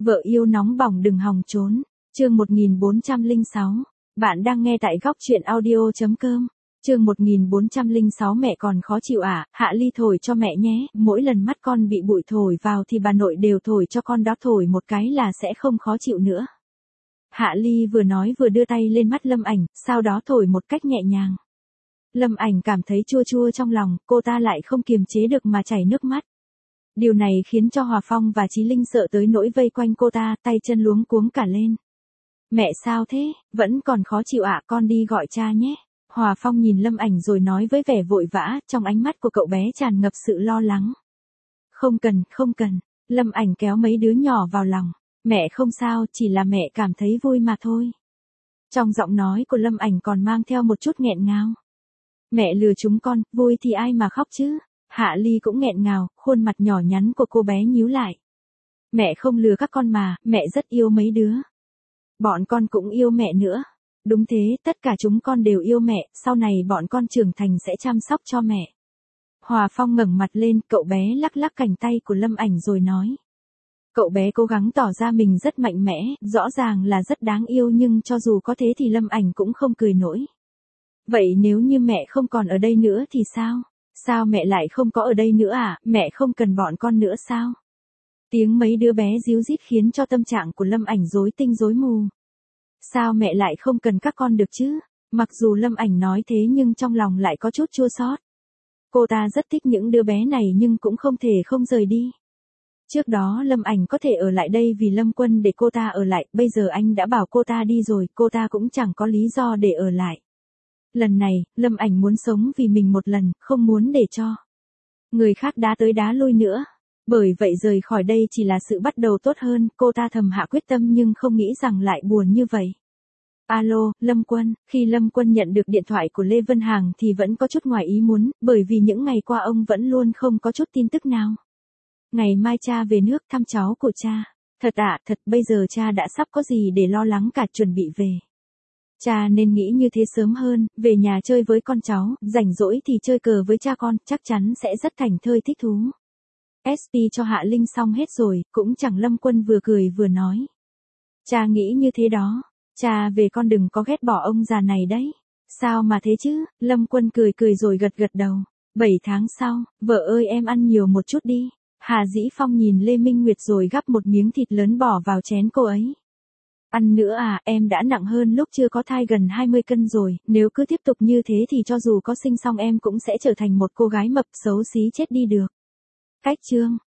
Vợ yêu nóng bỏng đừng hòng trốn. Chương 1406. Bạn đang nghe tại góc truyện audio.com. Chương 1406 mẹ còn khó chịu à, Hạ Ly thổi cho mẹ nhé, mỗi lần mắt con bị bụi thổi vào thì bà nội đều thổi cho con đó, thổi một cái là sẽ không khó chịu nữa. Hạ Ly vừa nói vừa đưa tay lên mắt Lâm Ảnh, sau đó thổi một cách nhẹ nhàng. Lâm Ảnh cảm thấy chua chua trong lòng, cô ta lại không kiềm chế được mà chảy nước mắt. Điều này khiến cho Hòa Phong và Chí Linh sợ tới nỗi vây quanh cô ta, tay chân luống cuống cả lên. Mẹ sao thế, vẫn còn khó chịu ạ, con đi gọi cha nhé. Hòa Phong nhìn Lâm Ảnh rồi nói với vẻ vội vã, trong ánh mắt của cậu bé tràn ngập sự lo lắng. Không cần, không cần. Lâm Ảnh kéo mấy đứa nhỏ vào lòng. Mẹ không sao, chỉ là mẹ cảm thấy vui mà thôi. Trong giọng nói của Lâm Ảnh còn mang theo một chút nghẹn ngào. Mẹ lừa chúng con, vui thì ai mà khóc chứ. Hạ Ly cũng nghẹn ngào, khuôn mặt nhỏ nhắn của cô bé nhíu lại. Mẹ không lừa các con mà, mẹ rất yêu mấy đứa. Bọn con cũng yêu mẹ nữa. Đúng thế, tất cả chúng con đều yêu mẹ, sau này bọn con trưởng thành sẽ chăm sóc cho mẹ. Hòa Phong ngẩng mặt lên, cậu bé lắc lắc cánh tay của Lâm Ảnh rồi nói. Cậu bé cố gắng tỏ ra mình rất mạnh mẽ, rõ ràng là rất đáng yêu, nhưng cho dù có thế thì Lâm Ảnh cũng không cười nổi. Vậy nếu như mẹ không còn ở đây nữa thì sao? Sao mẹ lại không có ở đây nữa à, mẹ không cần bọn con nữa sao? Tiếng mấy đứa bé ríu rít khiến cho tâm trạng của Lâm Ảnh rối tinh rối mù. Sao mẹ lại không cần các con được chứ? Mặc dù Lâm Ảnh nói thế nhưng trong lòng lại có chút chua xót. Cô ta rất thích những đứa bé này nhưng cũng không thể không rời đi. Trước đó Lâm Ảnh có thể ở lại đây vì Lâm Quân để cô ta ở lại, bây giờ anh đã bảo cô ta đi rồi, cô ta cũng chẳng có lý do để ở lại. Lần này, Lâm Ảnh muốn sống vì mình một lần, không muốn để cho người khác đá tới đá lui nữa. Bởi vậy rời khỏi đây chỉ là sự bắt đầu tốt hơn, cô ta thầm hạ quyết tâm nhưng không nghĩ rằng lại buồn như vậy. Alo, Lâm Quân, khi Lâm Quân nhận được điện thoại của Lê Vân Hằng thì vẫn có chút ngoài ý muốn, bởi vì những ngày qua ông vẫn luôn không có chút tin tức nào. Ngày mai cha về nước thăm cháu của cha. Thật ạ, thật, bây giờ cha đã sắp có gì để lo lắng cả, chuẩn bị về. Cha nên nghĩ như thế sớm hơn, về nhà chơi với con cháu, rảnh rỗi thì chơi cờ với cha con, chắc chắn sẽ rất thành thơi thích thú. SP cho Hạ Linh xong hết rồi, cũng chẳng. Lâm Quân vừa cười vừa nói. Cha nghĩ như thế đó, cha về con đừng có ghét bỏ ông già này đấy. Sao mà thế chứ, Lâm Quân cười cười rồi gật gật đầu. 7 tháng sau, vợ ơi em ăn nhiều một chút đi. Hà Dĩ Phong nhìn Lê Minh Nguyệt rồi gắp một miếng thịt lớn bỏ vào chén cô ấy. Ăn nữa à, em đã nặng hơn lúc chưa có thai gần 20 cân rồi, nếu cứ tiếp tục như thế thì cho dù có sinh xong em cũng sẽ trở thành một cô gái mập xấu xí chết đi được. Cách chương